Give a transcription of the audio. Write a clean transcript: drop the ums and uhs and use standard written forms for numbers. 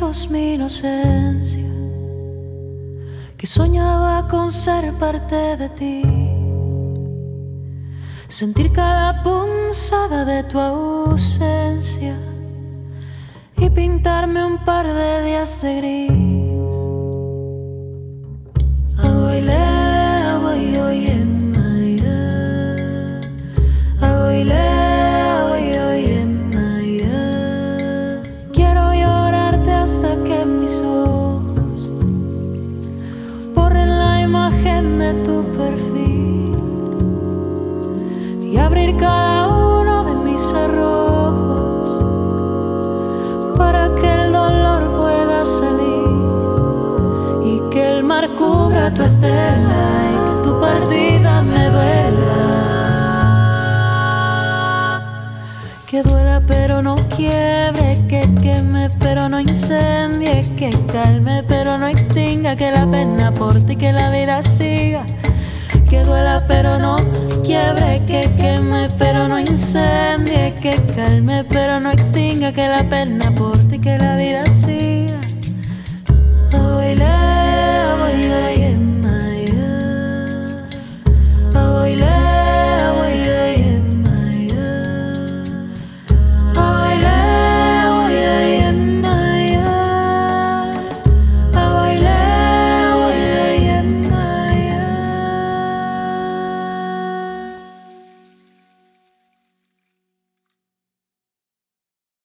lejos mi inocencia, que soñaba con ser parte de ti, sentir cada punzada de tu ausencia y pintarme un par de días de gris. Quiero llorarte hasta que mis ojos borren la imagen de tu perfil y abrir cada uno de mis cerrojos para que el dolor pueda salir y que el mar cubra tu estela y que tu partida me duela. Que duela pero no quiebre, que queme pero no incendie, que calme pero no extinga, que la pena aporte y que la vida siga. Que duela pero no quiebre, que queme pero no incendie, que calme pero no extinga, que la pena aporte y que la